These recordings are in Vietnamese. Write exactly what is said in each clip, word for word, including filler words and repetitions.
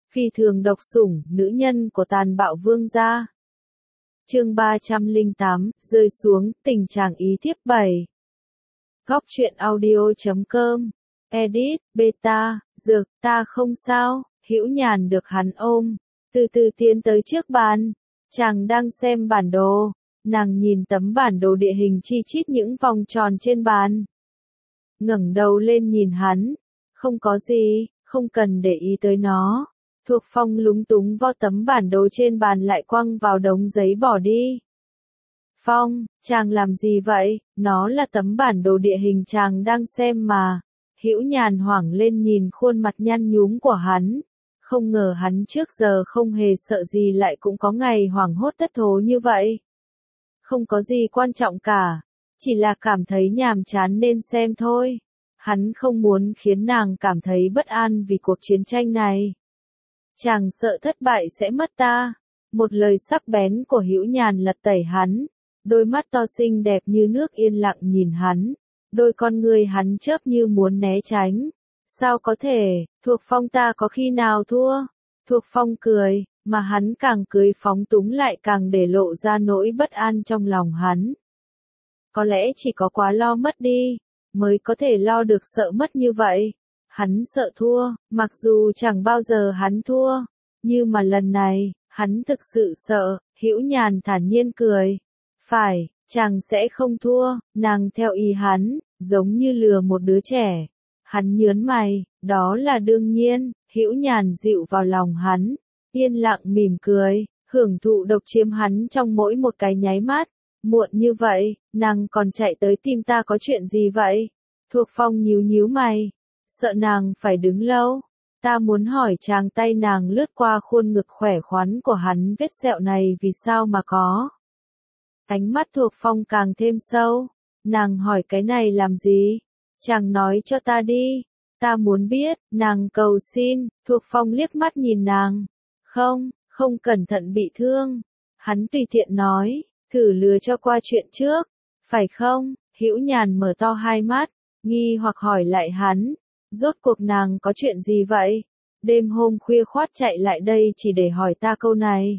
Phi thường độc sủng, nữ nhân của tàn bạo vương gia. Chương ba trăm lẻ tám, rơi xuống, tình trạng ý thiếp bảy. Góc truyện audio chấm com, edit, beta, dược, ta không sao, Hữu Nhàn được hắn ôm, từ từ tiến tới trước bàn. Chàng đang xem bản đồ, nàng nhìn tấm bản đồ địa hình chi chít những vòng tròn trên bàn. Ngẩng đầu lên nhìn hắn, không có gì, không cần để ý tới nó. Thuộc Phong lúng túng vo tấm bản đồ trên bàn lại quăng vào đống giấy bỏ đi. Phong, chàng làm gì vậy? Nó là tấm bản đồ địa hình chàng đang xem mà. Hữu Nhàn hoảng lên nhìn khuôn mặt nhăn nhúm của hắn. Không ngờ hắn trước giờ không hề sợ gì lại cũng có ngày hoảng hốt thất thố như vậy. Không có gì quan trọng cả, chỉ là cảm thấy nhàm chán nên xem thôi. Hắn không muốn khiến nàng cảm thấy bất an vì cuộc chiến tranh này. Chàng sợ thất bại sẽ mất ta. Một lời sắc bén của Hữu Nhàn lật tẩy hắn. Đôi mắt to xinh đẹp như nước yên lặng nhìn hắn. Đôi con người hắn chớp như muốn né tránh. Sao có thể, Thuộc Phong ta có khi nào thua? Thuộc Phong cười, mà hắn càng cười phóng túng lại càng để lộ ra nỗi bất an trong lòng hắn. Có lẽ chỉ có quá lo mất đi, mới có thể lo được sợ mất như vậy. Hắn sợ thua, mặc dù chẳng bao giờ hắn thua, nhưng mà lần này, hắn thực sự sợ. Hữu Nhàn thản nhiên cười. Phải, chàng sẽ không thua, nàng theo ý hắn, giống như lừa một đứa trẻ. Hắn nhớn mày, đó là đương nhiên. Hữu Nhàn dịu vào lòng hắn, yên lặng mỉm cười, hưởng thụ độc chiếm hắn trong mỗi một cái nháy mắt. Muộn như vậy, nàng còn chạy tới tìm ta có chuyện gì vậy? Thuộc Phong nhíu nhíu mày, sợ nàng phải đứng lâu. Ta muốn hỏi chàng. Tay nàng lướt qua khuôn ngực khỏe khoắn của hắn, vết sẹo này vì sao mà có? Ánh mắt Thuộc Phong càng thêm sâu. Nàng hỏi cái này làm gì? Chàng nói cho ta đi. Ta muốn biết, nàng cầu xin. Thuộc Phong liếc mắt nhìn nàng. Không, không cẩn thận bị thương. Hắn tùy tiện nói, thử lừa cho qua chuyện trước. Phải không? Hữu Nhàn mở to hai mắt, nghi hoặc hỏi lại hắn. Rốt cuộc nàng có chuyện gì vậy? Đêm hôm khuya khoắt chạy lại đây chỉ để hỏi ta câu này.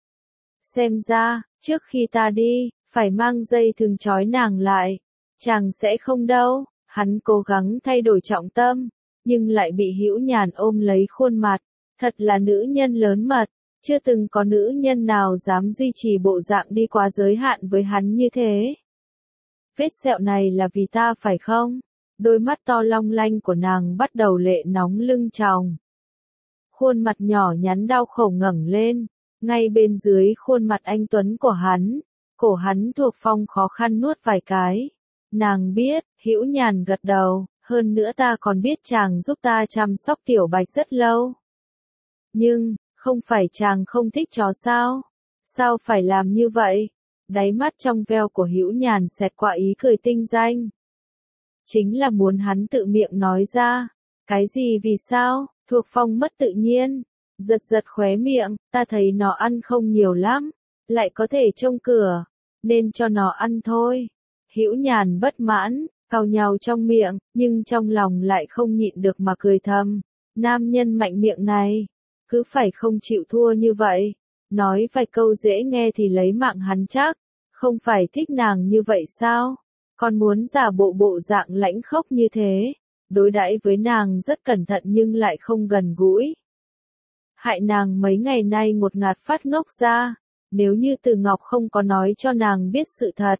Xem ra, trước khi ta đi, phải mang dây thừng trói nàng lại. Chàng sẽ không đâu. Hắn cố gắng thay đổi trọng tâm, nhưng lại bị Hữu Nhàn ôm lấy khuôn mặt. Thật là nữ nhân lớn mật, chưa từng có nữ nhân nào dám duy trì bộ dạng đi quá giới hạn với hắn như thế. Vết sẹo này là vì ta phải không? Đôi mắt to long lanh của nàng bắt đầu lệ nóng lưng tròng. Khuôn mặt nhỏ nhắn đau khổ ngẩng lên, ngay bên dưới khuôn mặt anh tuấn của hắn, cổ hắn. Thuộc Phong khó khăn nuốt vài cái. Nàng biết, Hữu Nhàn gật đầu, hơn nữa ta còn biết chàng giúp ta chăm sóc Tiểu Bạch rất lâu. Nhưng, không phải chàng không thích chó sao? Sao phải làm như vậy? Đáy mắt trong veo của Hữu Nhàn xẹt qua ý cười tinh danh. Chính là muốn hắn tự miệng nói ra. Cái gì vì sao? Thuộc Phong mất tự nhiên, giật giật khóe miệng. Ta thấy nó ăn không nhiều lắm, lại có thể trông cửa, nên cho nó ăn thôi. Hữu Nhàn bất mãn, cau nhàu trong miệng, nhưng trong lòng lại không nhịn được mà cười thầm. Nam nhân mạnh miệng này, cứ phải không chịu thua như vậy. Nói vài câu dễ nghe thì lấy mạng hắn chắc. Không phải thích nàng như vậy sao? Còn muốn giả bộ bộ dạng lãnh khốc như thế. Đối đãi với nàng rất cẩn thận nhưng lại không gần gũi. Hại nàng mấy ngày nay ngột ngạt phát ngốc ra. Nếu như Từ Ngọc không có nói cho nàng biết sự thật,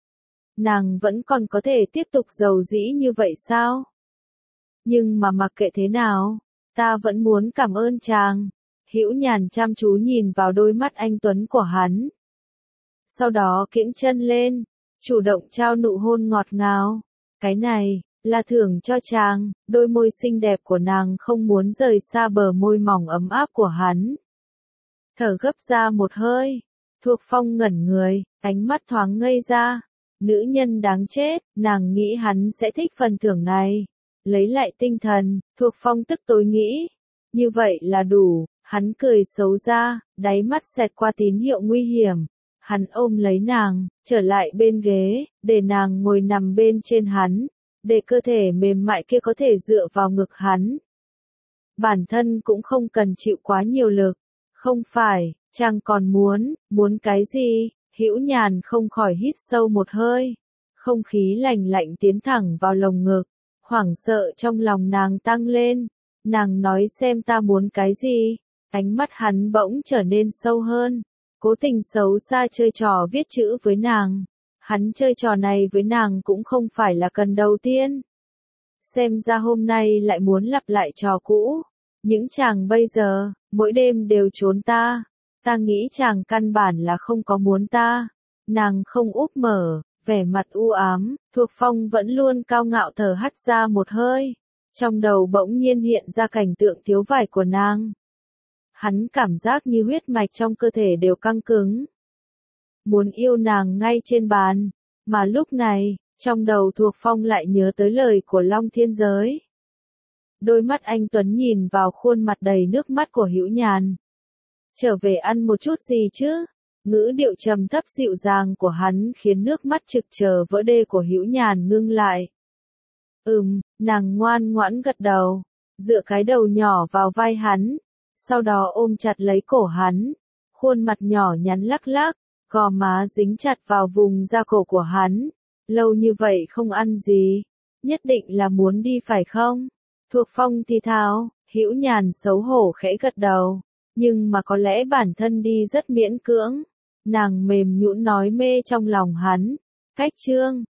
nàng vẫn còn có thể tiếp tục giàu dĩ như vậy sao? Nhưng mà mặc kệ thế nào, ta vẫn muốn cảm ơn chàng. Hữu Nhàn chăm chú nhìn vào đôi mắt anh tuấn của hắn. Sau đó kiễng chân lên, chủ động trao nụ hôn ngọt ngào. Cái này, là thưởng cho chàng. Đôi môi xinh đẹp của nàng không muốn rời xa bờ môi mỏng ấm áp của hắn. Thở gấp ra một hơi. Thuộc Phong ngẩn người, ánh mắt thoáng ngây ra. Nữ nhân đáng chết, nàng nghĩ hắn sẽ thích phần thưởng này. Lấy lại tinh thần, Thuộc Phong tức tối nghĩ. Như vậy là đủ. Hắn cười xấu ra, đáy mắt xẹt qua tín hiệu nguy hiểm. Hắn ôm lấy nàng, trở lại bên ghế, để nàng ngồi nằm bên trên hắn, để cơ thể mềm mại kia có thể dựa vào ngực hắn. bản thân cũng không cần chịu quá nhiều lực. Không phải, chàng còn muốn, muốn cái gì? Hữu Nhàn không khỏi hít sâu một hơi. Không khí lạnh lạnh tiến thẳng vào lồng ngực, hoảng sợ trong lòng nàng tăng lên. Nàng nói xem ta muốn cái gì? Ánh mắt hắn bỗng trở nên sâu hơn, cố tình xấu xa chơi trò viết chữ với nàng. Hắn chơi trò này với nàng cũng không phải là lần đầu tiên. Xem ra hôm nay lại muốn lặp lại trò cũ. Những chàng bây giờ, mỗi đêm đều trốn ta. Ta nghĩ chàng căn bản là không có muốn ta. Nàng không úp mở, vẻ mặt u ám, Thuộc Phong vẫn luôn cao ngạo thở hắt ra một hơi. Trong đầu bỗng nhiên hiện ra cảnh tượng thiếu vải của nàng. Hắn cảm giác như huyết mạch trong cơ thể đều căng cứng. Muốn yêu nàng ngay trên bàn, mà lúc này, trong đầu Thuộc Phong lại nhớ tới lời của Long Thiên Giới. Đôi mắt anh Tuấn nhìn vào khuôn mặt đầy nước mắt của Hữu Nhàn. Trở về ăn một chút gì chứ? Ngữ điệu trầm thấp dịu dàng của hắn khiến nước mắt trực chờ vỡ đê của Hữu Nhàn ngưng lại. Ừm, nàng ngoan ngoãn gật đầu, dựa cái đầu nhỏ vào vai hắn, sau đó ôm chặt lấy cổ hắn, khuôn mặt nhỏ nhắn lắc lắc, gò má dính chặt vào vùng da cổ của hắn. Lâu như vậy không ăn gì, nhất định là muốn đi phải không? Thuộc Phong thì thào, Hữu Nhàn xấu hổ khẽ gật đầu, nhưng mà có lẽ bản thân đi rất miễn cưỡng. Nàng mềm nhũn nói mê trong lòng hắn, cách trương,